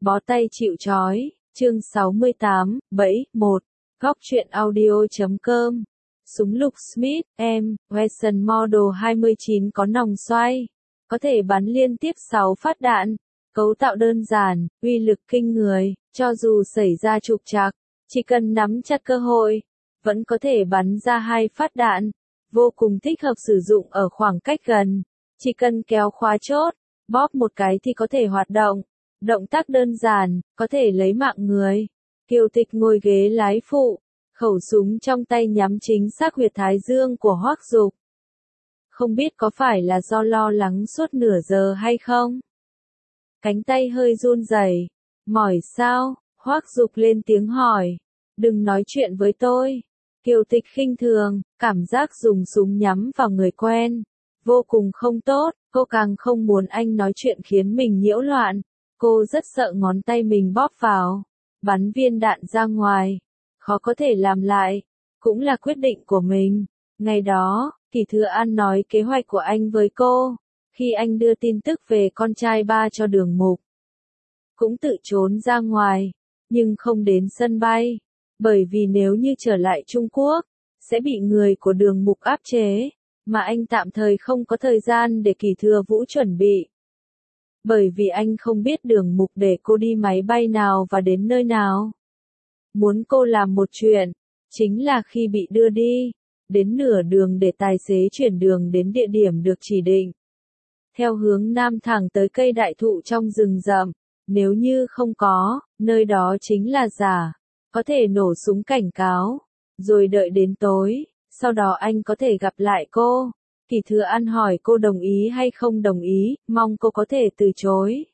Bó tay chịu trói, chương 68, bẫy, 1, góc truyện audio.com. Súng lục Smith, M, Wesson Model 29 có nòng xoay, có thể bắn liên tiếp 6 phát đạn, cấu tạo đơn giản, uy lực kinh người, cho dù xảy ra trục trặc, chỉ cần nắm chặt cơ hội, vẫn có thể bắn ra 2 phát đạn, vô cùng thích hợp sử dụng ở khoảng cách gần, chỉ cần kéo khóa chốt, bóp một cái thì có thể hoạt động. Động tác đơn giản, có thể lấy mạng người. Kiều Tịch ngồi ghế lái phụ, khẩu súng trong tay nhắm chính xác huyệt thái dương của Hoắc Dục. Không biết có phải là do lo lắng suốt nửa giờ hay không? Cánh tay hơi run rẩy. Mỏi sao? Hoắc Dục lên tiếng hỏi. Đừng nói chuyện với tôi. Kiều Tịch khinh thường, cảm giác dùng súng nhắm vào người quen. Vô cùng không tốt, cô càng không muốn anh nói chuyện khiến mình nhiễu loạn. Cô rất sợ ngón tay mình bóp vào, bắn viên đạn ra ngoài, khó có thể làm lại, cũng là quyết định của mình. Ngày đó, Kỷ Thừa An nói kế hoạch của anh với cô, khi anh đưa tin tức về con trai ba cho Đường Mục. Cũng tự trốn ra ngoài, nhưng không đến sân bay, bởi vì nếu như trở lại Trung Quốc, sẽ bị người của Đường Mục áp chế, mà anh tạm thời không có thời gian để Kỷ Thừa Vũ chuẩn bị. Bởi vì anh không biết Đường Mục để cô đi máy bay nào và đến nơi nào. Muốn cô làm một chuyện, chính là khi bị đưa đi, đến nửa đường để tài xế chuyển đường đến địa điểm được chỉ định. Theo hướng nam thẳng tới cây đại thụ trong rừng rậm, nếu như không có, nơi đó chính là giả, có thể nổ súng cảnh cáo, rồi đợi đến tối, sau đó anh có thể gặp lại cô. Kỷ Thừa An hỏi cô đồng ý hay không đồng ý, mong cô có thể từ chối.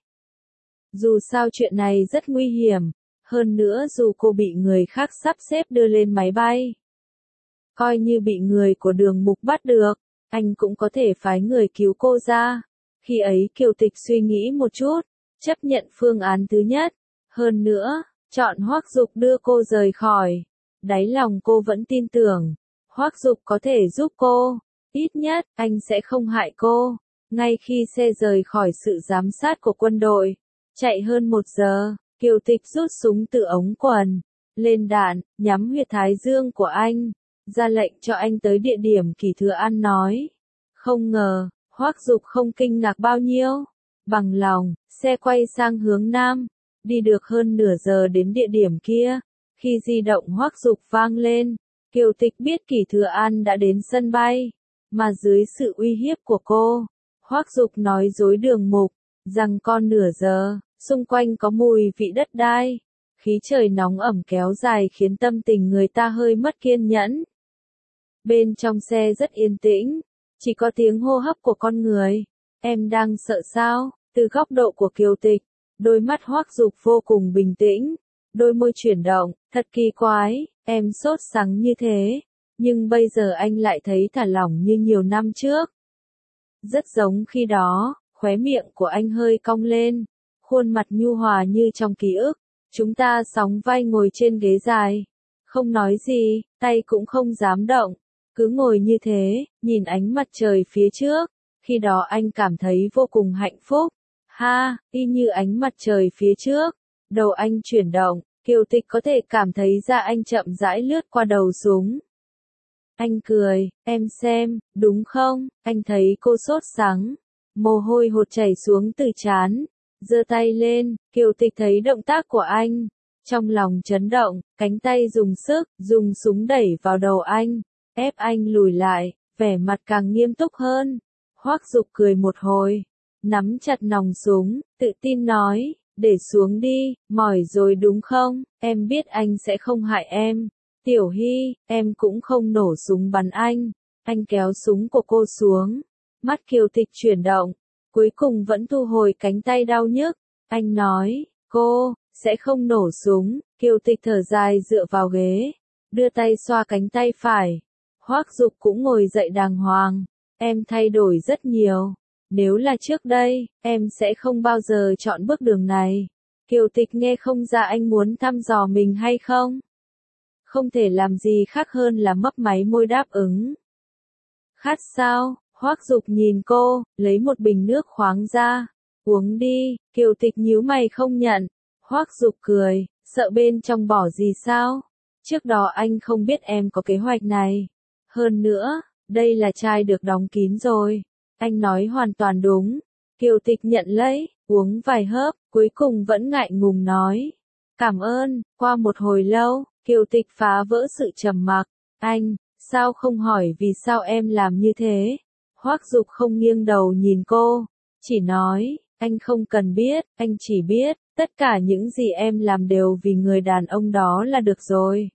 Dù sao chuyện này rất nguy hiểm, hơn nữa dù cô bị người khác sắp xếp đưa lên máy bay. Coi như bị người của Đường Mục bắt được, anh cũng có thể phái người cứu cô ra. Khi ấy Kiều Tịch suy nghĩ một chút, chấp nhận phương án thứ nhất. Hơn nữa, chọn Hoắc Dục đưa cô rời khỏi. Đáy lòng cô vẫn tin tưởng, Hoắc Dục có thể giúp cô. Ít nhất, anh sẽ không hại cô. Ngay khi xe rời khỏi sự giám sát của quân đội, chạy hơn 1 giờ, Kiều Tịch rút súng từ ống quần, lên đạn, nhắm huyệt thái dương của anh, ra lệnh cho anh tới địa điểm Kỷ Thừa An nói. Không ngờ, Hoắc Dục không kinh ngạc bao nhiêu. Bằng lòng, xe quay sang hướng nam, đi được hơn nửa giờ đến địa điểm kia. Khi di động Hoắc Dục vang lên, Kiều Tịch biết Kỷ Thừa An đã đến sân bay. Mà dưới sự uy hiếp của cô, Hoắc Dục nói dối Đường Mục, rằng còn nửa giờ, xung quanh có mùi vị đất đai, khí trời nóng ẩm kéo dài khiến tâm tình người ta hơi mất kiên nhẫn. Bên trong xe rất yên tĩnh, chỉ có tiếng hô hấp của con người. Em đang sợ sao? Từ góc độ của Kiều Tịch, đôi mắt Hoắc Dục vô cùng bình tĩnh, đôi môi chuyển động, thật kỳ quái, em sốt sắng như thế. Nhưng bây giờ anh lại thấy thả lỏng như nhiều năm trước. Rất giống khi đó, khóe miệng của anh hơi cong lên, khuôn mặt nhu hòa như trong ký ức. Chúng ta sóng vai ngồi trên ghế dài, không nói gì, tay cũng không dám động, cứ ngồi như thế, nhìn ánh mặt trời phía trước. Khi đó anh cảm thấy vô cùng hạnh phúc. Ha, y như ánh mặt trời phía trước. Đầu anh chuyển động, Kiều Tịch có thể cảm thấy da anh chậm rãi lướt qua đầu súng. Anh cười, em xem, đúng không? Anh thấy cô sốt sắng, mồ hôi hột chảy xuống từ trán, giơ tay lên. Kiều Tịch thấy động tác của anh, trong lòng chấn động, cánh tay dùng sức, dùng súng đẩy vào đầu anh, ép anh lùi lại, vẻ mặt càng nghiêm túc hơn. Hoắc Dục cười một hồi, nắm chặt nòng súng, tự tin nói, để xuống đi, mỏi rồi đúng không? Em biết anh sẽ không hại em. Tiểu Hy, em cũng không nổ súng bắn anh. Anh kéo súng của cô xuống. Mắt Kiều Tịch chuyển động, cuối cùng vẫn thu hồi cánh tay đau nhức. Anh nói, cô, sẽ không nổ súng. Kiều Tịch thở dài dựa vào ghế, đưa tay xoa cánh tay phải. Hoắc Dục cũng ngồi dậy đàng hoàng. Em thay đổi rất nhiều. Nếu là trước đây, em sẽ không bao giờ chọn bước đường này. Kiều Tịch nghe không ra anh muốn thăm dò mình hay không? Không thể làm gì khác hơn là mấp máy môi đáp ứng. Khát sao? Hoắc Dục nhìn cô, lấy một bình nước khoáng ra. Uống đi. Kiều Tịch nhíu mày không nhận. Hoắc Dục cười, sợ bên trong bỏ gì sao? Trước đó anh không biết em có kế hoạch này. Hơn nữa, đây là chai được đóng kín rồi. Anh nói hoàn toàn đúng. Kiều Tịch nhận lấy, uống vài hớp, cuối cùng vẫn ngại ngùng nói. Cảm ơn. Qua một hồi lâu, Kiều Tịch phá vỡ sự trầm mặc. Anh, sao không hỏi vì sao em làm như thế? Hoắc Dục không nghiêng đầu nhìn cô, chỉ nói, anh không cần biết, anh chỉ biết, tất cả những gì em làm đều vì người đàn ông đó là được rồi.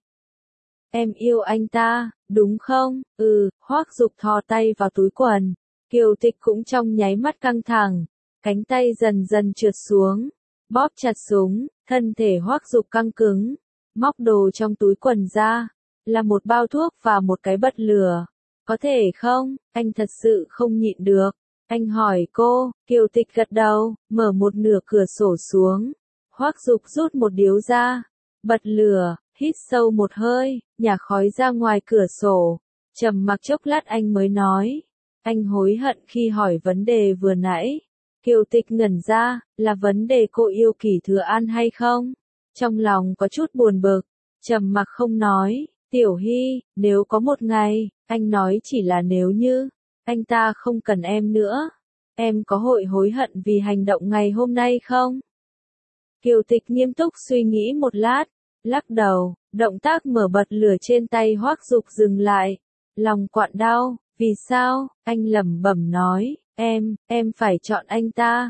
Em yêu anh ta, đúng không? Hoắc Dục thò tay vào túi quần. Kiều Tịch cũng trong nháy mắt căng thẳng, cánh tay dần dần trượt xuống, bóp chặt súng, thân thể Hoắc Dục căng cứng, móc đồ trong túi quần ra, là một bao thuốc và một cái bật lửa. Có thể không? Anh thật sự không nhịn được. Anh hỏi cô, Kiều Tịch gật đầu, mở một nửa cửa sổ xuống. Hoắc Dục rút một điếu ra, bật lửa, hít sâu một hơi, nhả khói ra ngoài cửa sổ. Trầm mặc chốc lát anh mới nói, anh hối hận khi hỏi vấn đề vừa nãy. Kiều Tịch ngẩn ra, là vấn đề cô yêu Kỷ Thừa An hay không? Trong lòng có chút buồn bực, trầm mặc không nói. Tiểu Hy, nếu có một ngày, anh nói chỉ là nếu như, anh ta không cần em nữa, em có hội hối hận vì hành động ngày hôm nay không? Kiều Tịch nghiêm túc suy nghĩ một lát, lắc đầu, động tác mở bật lửa trên tay Hoắc Dục dừng lại, lòng quặn đau, vì sao? Anh lẩm bẩm nói, em phải chọn anh ta,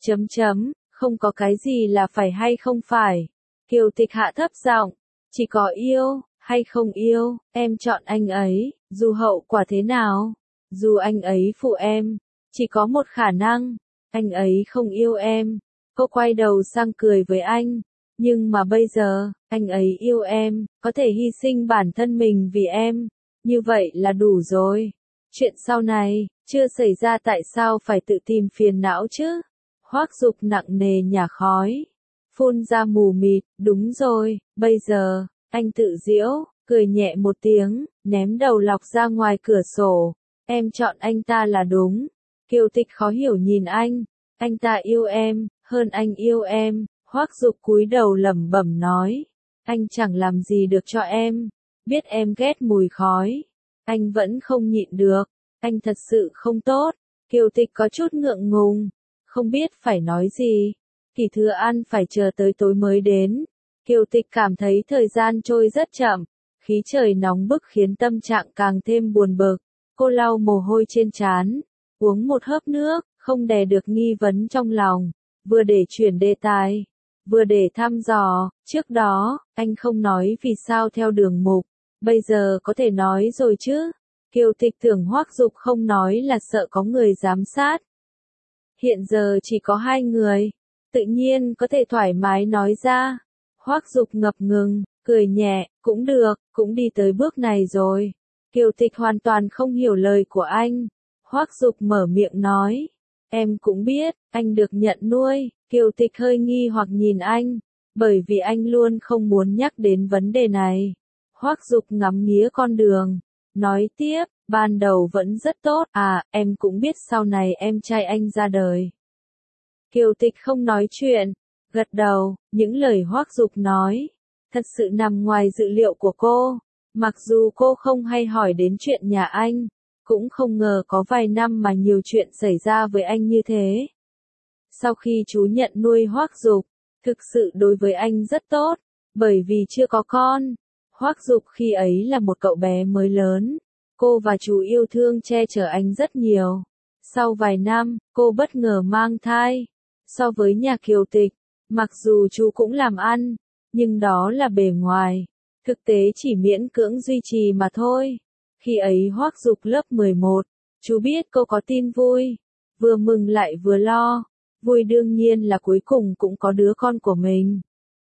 không có cái gì là phải hay không phải. Kiều Tịch hạ thấp giọng, chỉ có yêu hay không yêu, em chọn anh ấy, dù hậu quả thế nào, dù anh ấy phụ em, chỉ có một khả năng, anh ấy không yêu em. Cô quay đầu sang cười với anh, nhưng mà bây giờ, anh ấy yêu em, có thể hy sinh bản thân mình vì em, như vậy là đủ rồi. Chuyện sau này, chưa xảy ra tại sao phải tự tìm phiền não chứ? Hoắc Dục nặng nề nhả khói, phun ra mù mịt, đúng rồi, bây giờ, anh tự giễu, cười nhẹ một tiếng, ném đầu lọc ra ngoài cửa sổ. Em chọn anh ta là đúng. Kiều Tịch khó hiểu nhìn anh ta yêu em, hơn anh yêu em. Hoắc Dục cúi đầu lẩm bẩm nói, anh chẳng làm gì được cho em, biết em ghét mùi khói, anh vẫn không nhịn được, anh thật sự không tốt. Kiều Tịch có chút ngượng ngùng, không biết phải nói gì. Kỷ Thừa An phải chờ tới tối mới đến. Kiều Tịch cảm thấy thời gian trôi rất chậm, khí trời nóng bức khiến tâm trạng càng thêm buồn bực. Cô lau mồ hôi trên trán, uống một hớp nước, không đè được nghi vấn trong lòng, vừa để chuyển đề tài, vừa để thăm dò. Trước đó, anh không nói vì sao theo đường mục, bây giờ có thể nói rồi chứ. Kiều Tịch tưởng Hoắc Dục không nói là sợ có người giám sát. Hiện giờ chỉ có hai người, tự nhiên có thể thoải mái nói ra. Hoắc Dục ngập ngừng, cười nhẹ, cũng được, cũng đi tới bước này rồi. Kiều Tịch hoàn toàn không hiểu lời của anh. Hoắc Dục mở miệng nói, em cũng biết, anh được nhận nuôi. Kiều Tịch hơi nghi hoặc nhìn anh, bởi vì anh luôn không muốn nhắc đến vấn đề này. Hoắc Dục ngắm nghía con đường, nói tiếp, ban đầu vẫn rất tốt, em cũng biết sau này em trai anh ra đời. Kiều Tịch không nói chuyện, gật đầu, những lời Hoắc Dục nói, thật sự nằm ngoài dự liệu của cô. Mặc dù cô không hay hỏi đến chuyện nhà anh, cũng không ngờ có vài năm mà nhiều chuyện xảy ra với anh như thế. Sau khi chú nhận nuôi Hoắc Dục, thực sự đối với anh rất tốt, bởi vì chưa có con. Hoắc Dục khi ấy là một cậu bé mới lớn, cô và chú yêu thương che chở anh rất nhiều. Sau vài năm, cô bất ngờ mang thai. So với nhà Kiều Tịch, mặc dù chú cũng làm ăn, nhưng đó là bề ngoài, thực tế chỉ miễn cưỡng duy trì mà thôi. Khi ấy Hoắc Dục lớp 11, chú biết cô có tin vui, vừa mừng lại vừa lo. Vui đương nhiên là cuối cùng cũng có đứa con của mình.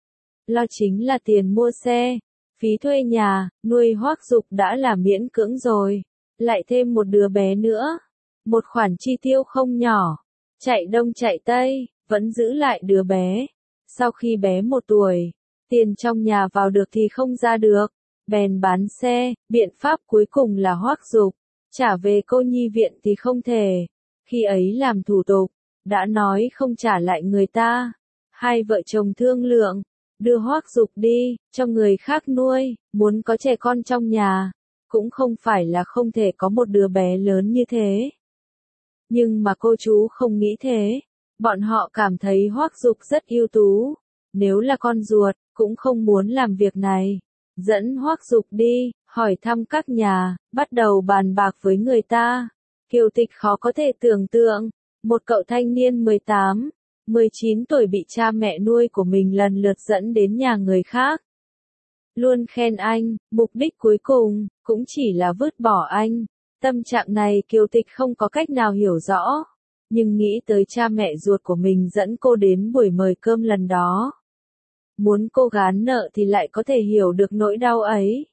Lo chính là tiền mua xe, phí thuê nhà, nuôi Hoắc Dục đã là miễn cưỡng rồi, lại thêm một đứa bé nữa, một khoản chi tiêu không nhỏ. Chạy đông chạy tây, vẫn giữ lại đứa bé. Sau khi bé 1 tuổi, tiền trong nhà vào được thì không ra được, bèn bán xe. Biện pháp cuối cùng là Hoắc Dục trả về cô nhi viện thì không thể. Khi ấy làm thủ tục, đã nói không trả lại người ta. Hai vợ chồng thương lượng, đưa Hoắc Dục đi, cho người khác nuôi, muốn có trẻ con trong nhà, cũng không phải là không thể có một đứa bé lớn như thế. Nhưng mà cô chú không nghĩ thế, bọn họ cảm thấy Hoắc Dục rất ưu tú, nếu là con ruột, cũng không muốn làm việc này. Dẫn Hoắc Dục đi, hỏi thăm các nhà, bắt đầu bàn bạc với người ta. Kiều Tịch khó có thể tưởng tượng, một cậu thanh niên 18, 19 tuổi bị cha mẹ nuôi của mình lần lượt dẫn đến nhà người khác. Luôn khen anh, mục đích cuối cùng, cũng chỉ là vứt bỏ anh. Tâm trạng này Kiều Tịch không có cách nào hiểu rõ, nhưng nghĩ tới cha mẹ ruột của mình dẫn cô đến buổi mời cơm lần đó. Muốn cô gán nợ thì lại có thể hiểu được nỗi đau ấy.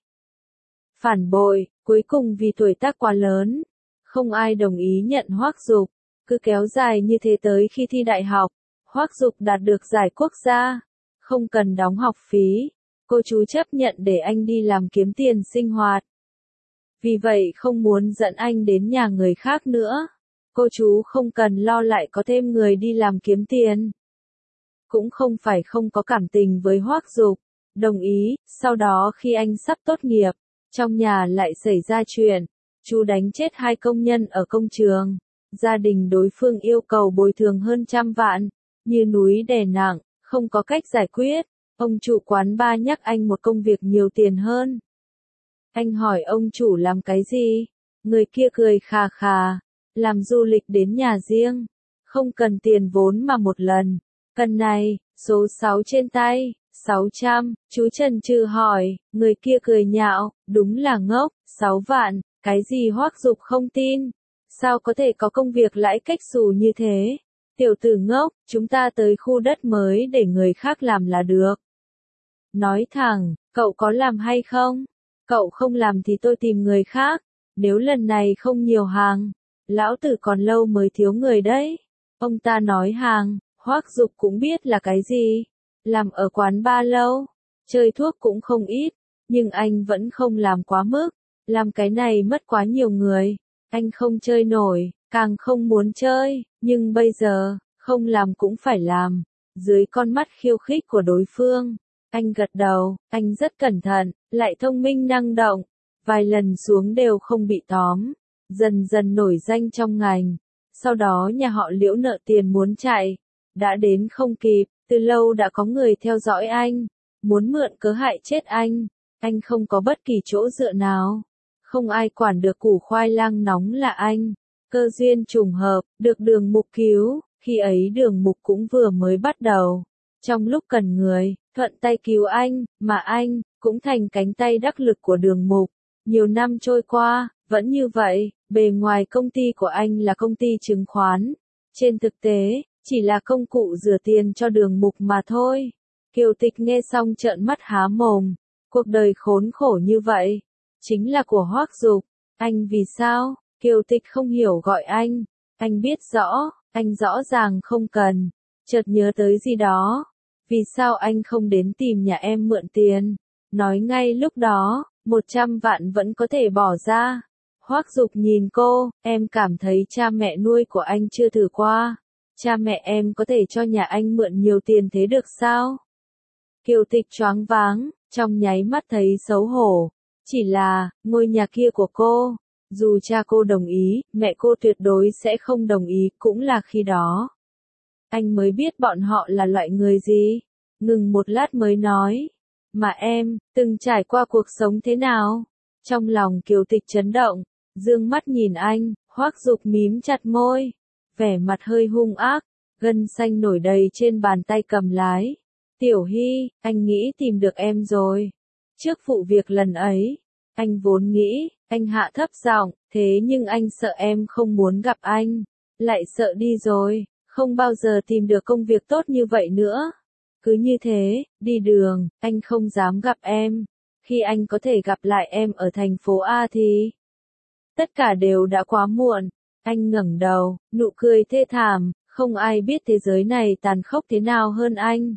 Phản bội, cuối cùng vì tuổi tác quá lớn, không ai đồng ý nhận Hoắc Dục, cứ kéo dài như thế tới khi thi đại học, Hoắc Dục đạt được giải quốc gia, không cần đóng học phí, cô chú chấp nhận để anh đi làm kiếm tiền sinh hoạt. Vì vậy không muốn dẫn anh đến nhà người khác nữa, cô chú không cần lo lại có thêm người đi làm kiếm tiền. Cũng không phải không có cảm tình với Hoắc Dục, đồng ý, sau đó khi anh sắp tốt nghiệp, trong nhà lại xảy ra chuyện, chú đánh chết 2 công nhân ở công trường, gia đình đối phương yêu cầu bồi thường hơn 100 vạn, như núi đè nặng, không có cách giải quyết, ông chủ quán bar nhắc anh một công việc nhiều tiền hơn. Anh hỏi ông chủ làm cái gì? Người kia cười khà khà, làm du lịch đến nhà riêng, không cần tiền vốn mà một lần. Cần này, số 6 trên tay, 600, chú chần chừ hỏi, người kia cười nhạo, đúng là ngốc, 6 vạn, cái gì Hoắc Dục không tin, sao có thể có công việc lãi cách xù như thế, tiểu tử ngốc, chúng ta tới khu đất mới để người khác làm là được. Nói thẳng, cậu có làm hay không? Cậu không làm thì tôi tìm người khác, nếu lần này không nhiều hàng, lão tử còn lâu mới thiếu người đấy. Ông ta nói hàng, Hoắc Dục cũng biết là cái gì. Làm ở quán bar lâu, chơi thuốc cũng không ít, nhưng anh vẫn không làm quá mức. Làm cái này mất quá nhiều người, anh không chơi nổi, càng không muốn chơi, nhưng bây giờ, không làm cũng phải làm. Dưới con mắt khiêu khích của đối phương, anh gật đầu, anh rất cẩn thận, lại thông minh năng động, vài lần xuống đều không bị tóm, dần dần nổi danh trong ngành. Sau đó nhà họ Liễu nợ tiền muốn chạy, đã đến không kịp, từ lâu đã có người theo dõi anh, muốn mượn cớ hại chết anh không có bất kỳ chỗ dựa nào, không ai quản được củ khoai lang nóng là anh, cơ duyên trùng hợp, được Đường Mục cứu, khi ấy Đường Mục cũng vừa mới bắt đầu, trong lúc cần người, thuận tay cứu anh, mà anh, cũng thành cánh tay đắc lực của Đường Mục, nhiều năm trôi qua, vẫn như vậy, bề ngoài công ty của anh là công ty chứng khoán, trên thực tế, chỉ là công cụ rửa tiền cho Đường Mục mà thôi. Kiều Tịch nghe xong trợn mắt há mồm, cuộc đời khốn khổ như vậy, chính là của Hoắc Dục, anh vì sao? Kiều Tịch không hiểu gọi anh biết rõ, anh rõ ràng không cần, chợt nhớ tới gì đó, vì sao anh không đến tìm nhà em mượn tiền, nói ngay lúc đó, 100 vạn vẫn có thể bỏ ra. Hoắc Dục nhìn cô, em cảm thấy cha mẹ nuôi của anh chưa thử qua. Cha mẹ em có thể cho nhà anh mượn nhiều tiền thế được sao? Kiều Tịch choáng váng, trong nháy mắt thấy xấu hổ. Chỉ là, ngôi nhà kia của cô, dù cha cô đồng ý, mẹ cô tuyệt đối sẽ không đồng ý, cũng là khi đó. Anh mới biết bọn họ là loại người gì. Ngừng một lát mới nói. Mà em, từng trải qua cuộc sống thế nào? Trong lòng Kiều Tịch chấn động, dương mắt nhìn anh, Hoắc Dục mím chặt môi, vẻ mặt hơi hung ác, gân xanh nổi đầy trên bàn tay cầm lái. Tiểu Hy, anh nghĩ tìm được em rồi. Trước vụ việc lần ấy, anh vốn nghĩ, anh hạ thấp giọng, thế nhưng anh sợ em không muốn gặp anh, lại sợ đi rồi, không bao giờ tìm được công việc tốt như vậy nữa. Cứ như thế, đi đường, anh không dám gặp em. Khi anh có thể gặp lại em ở thành phố A thì tất cả đều đã quá muộn. Anh ngẩng đầu, nụ cười thê thảm, không ai biết thế giới này tàn khốc thế nào hơn anh.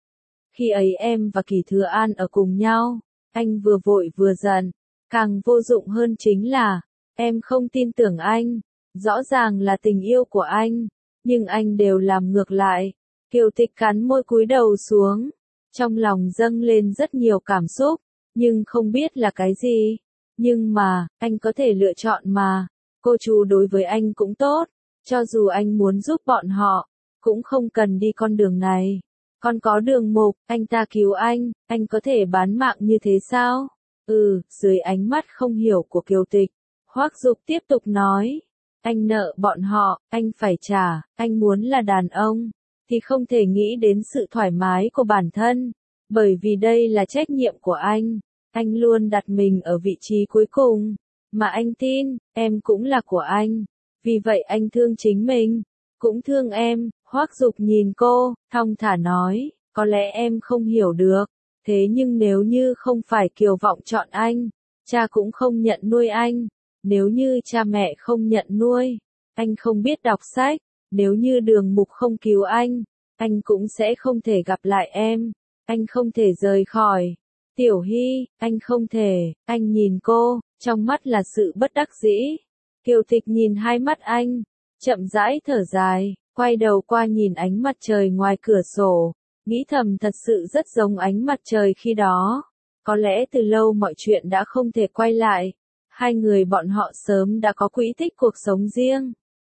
Khi ấy em và Kỳ Thừa An ở cùng nhau, anh vừa vội vừa giận, càng vô dụng hơn chính là, em không tin tưởng anh, rõ ràng là tình yêu của anh, nhưng anh đều làm ngược lại. Kiều Tịch cắn môi cúi đầu xuống, trong lòng dâng lên rất nhiều cảm xúc, nhưng không biết là cái gì. Nhưng mà, anh có thể lựa chọn mà, cô chú đối với anh cũng tốt, cho dù anh muốn giúp bọn họ, cũng không cần đi con đường này. Còn có Đường Mục, anh ta cứu anh có thể bán mạng như thế sao? Dưới ánh mắt không hiểu của Kiều Tịch, Hoắc Dục tiếp tục nói, anh nợ bọn họ, anh phải trả, anh muốn là đàn ông, thì không thể nghĩ đến sự thoải mái của bản thân, bởi vì đây là trách nhiệm của anh luôn đặt mình ở vị trí cuối cùng, mà anh tin, em cũng là của anh, vì vậy anh thương chính mình, cũng thương em. Hoắc Dục nhìn cô, thong thả nói, có lẽ em không hiểu được, thế nhưng nếu như không phải Kiều Vọng chọn anh, cha cũng không nhận nuôi anh, nếu như cha mẹ không nhận nuôi, anh không biết đọc sách, nếu như Đường Mục không cứu anh cũng sẽ không thể gặp lại em, anh không thể rời khỏi. Tiểu Hy, anh không thể, anh nhìn cô, trong mắt là sự bất đắc dĩ. Kiều Tịch nhìn hai mắt anh, chậm rãi thở dài, quay đầu qua nhìn ánh mặt trời ngoài cửa sổ, nghĩ thầm thật sự rất giống ánh mặt trời khi đó. Có lẽ từ lâu mọi chuyện đã không thể quay lại, hai người bọn họ sớm đã có quỹ tích cuộc sống riêng.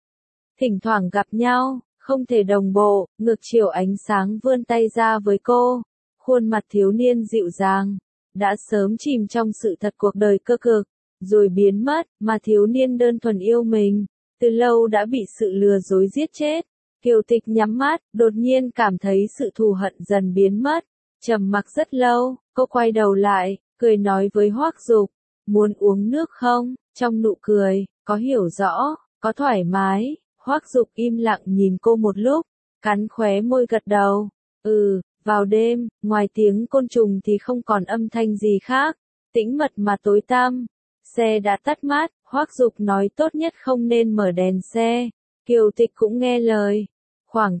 Thỉnh thoảng gặp nhau, không thể đồng bộ, ngược chiều ánh sáng vươn tay ra với cô, khuôn mặt thiếu niên dịu dàng, đã sớm chìm trong sự thật cuộc đời cơ cực, rồi biến mất, mà thiếu niên đơn thuần yêu mình, từ lâu đã bị sự lừa dối giết chết. Kiều Tịch nhắm mắt, đột nhiên cảm thấy sự thù hận dần biến mất, trầm mặc rất lâu, cô quay đầu lại, cười nói với Hoắc Dục, muốn uống nước không? Trong nụ cười, có hiểu rõ, có thoải mái. Hoắc Dục im lặng nhìn cô một lúc, cắn khóe môi gật đầu. Vào đêm, ngoài tiếng côn trùng thì không còn âm thanh gì khác, tĩnh mật mà tối tăm. Xe đã tắt mát, Hoắc Dục nói tốt nhất không nên mở đèn xe. Kiều Tịch cũng nghe lời. Khoảng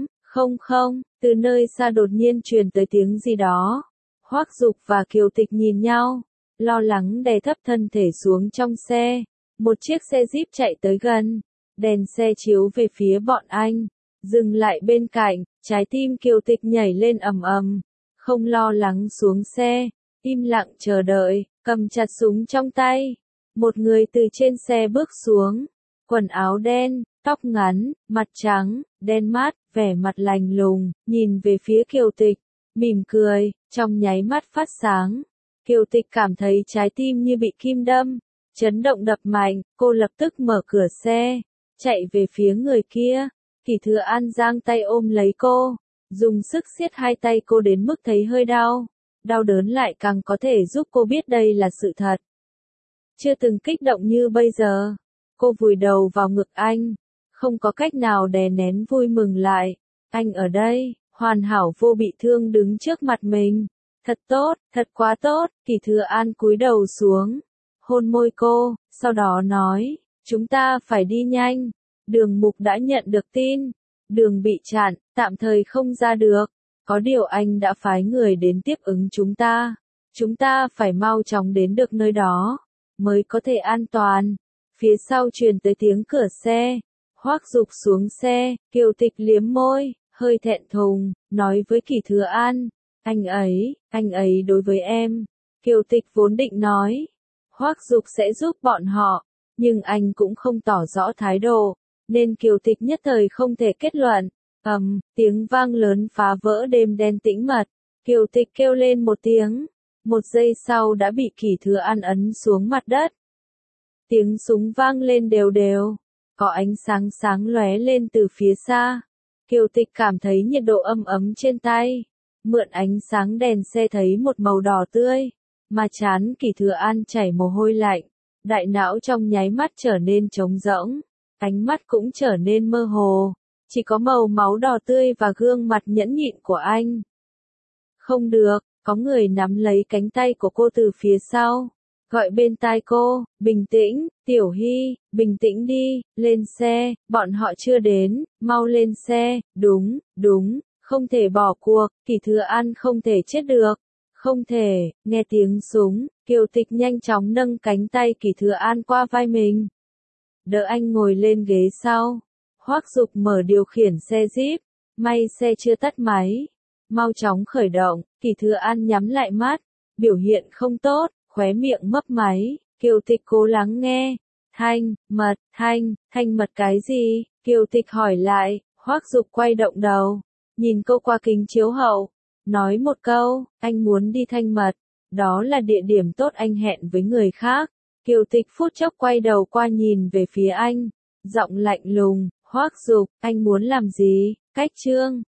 8:00, từ nơi xa đột nhiên truyền tới tiếng gì đó. Hoắc Dục và Kiều Tịch nhìn nhau, lo lắng đè thấp thân thể xuống trong xe. Một chiếc xe Jeep chạy tới gần, đèn xe chiếu về phía bọn anh, dừng lại bên cạnh, trái tim Kiều Tịch nhảy lên ầm ầm, không lo lắng xuống xe, im lặng chờ đợi, cầm chặt súng trong tay. Một người từ trên xe bước xuống, quần áo đen, tóc ngắn, mặt trắng, đen mát, vẻ mặt lạnh lùng, nhìn về phía Kiều Tịch, mỉm cười, trong nháy mắt phát sáng. Kiều Tịch cảm thấy trái tim như bị kim đâm, chấn động đập mạnh, cô lập tức mở cửa xe, chạy về phía người kia. Kỷ Thừa An giang tay ôm lấy cô, dùng sức siết hai tay cô đến mức thấy hơi đau. Đau đớn lại càng có thể giúp cô biết đây là sự thật. Chưa từng kích động như bây giờ. Cô vùi đầu vào ngực anh, không có cách nào đè nén vui mừng lại. Anh ở đây, hoàn hảo vô bị thương đứng trước mặt mình. Thật tốt, thật quá tốt. Kỷ Thừa An cúi đầu xuống, hôn môi cô, sau đó nói, chúng ta phải đi nhanh. Đường Mục đã nhận được tin, đường bị chặn, tạm thời không ra được. Có điều anh đã phái người đến tiếp ứng chúng ta. Chúng ta phải mau chóng đến được nơi đó, mới có thể an toàn. Phía sau truyền tới tiếng cửa xe. Hoắc Dục xuống xe, Kiều Tịch liếm môi, hơi thẹn thùng, nói với Kỷ Thừa An, anh ấy đối với em. Kiều Tịch vốn định nói, Hoắc Dục sẽ giúp bọn họ, nhưng anh cũng không tỏ rõ thái độ, nên Kiều Tịch nhất thời không thể kết luận. Tiếng vang lớn phá vỡ đêm đen tĩnh mật. Kiều Tịch kêu lên một tiếng, một giây sau đã bị Kỷ Thừa An ấn xuống mặt đất. Tiếng súng vang lên đều đều, có ánh sáng sáng lóe lên từ phía xa. Kiều Tịch cảm thấy nhiệt độ ấm ấm trên tay, mượn ánh sáng đèn xe thấy một màu đỏ tươi, mà trán Kỷ Thừa An chảy mồ hôi lạnh, đại não trong nháy mắt trở nên trống rỗng, ánh mắt cũng trở nên mơ hồ, chỉ có màu máu đỏ tươi và gương mặt nhẫn nhịn của anh. Không được, có người nắm lấy cánh tay của cô từ phía sau, gọi bên tai cô, bình tĩnh, Tiểu Hy, bình tĩnh đi, lên xe, bọn họ chưa đến, mau lên xe, đúng, không thể bỏ cuộc, Kỷ Thừa An không thể chết được, không thể. Nghe tiếng súng, Kiều Tịch nhanh chóng nâng cánh tay Kỷ Thừa An qua vai mình, đỡ anh ngồi lên ghế sau. Hoắc Dục mở điều khiển xe Jeep, May xe chưa tắt máy. Mau chóng khởi động. Kỳ Thừa An nhắm lại mắt. Biểu hiện không tốt, khóe miệng mấp máy. Kiều Tịch cố lắng nghe. Thanh mật cái gì? Kiều Tịch hỏi lại. Hoắc Dục quay động đầu. Nhìn cô qua kính chiếu hậu. Nói một câu, anh muốn đi Thanh Mật. Đó là địa điểm tốt anh hẹn với người khác. Kiều Tịch phút chốc quay đầu qua nhìn về phía anh. Giọng lạnh lùng, Hoắc Dục, anh muốn làm gì? Cách chương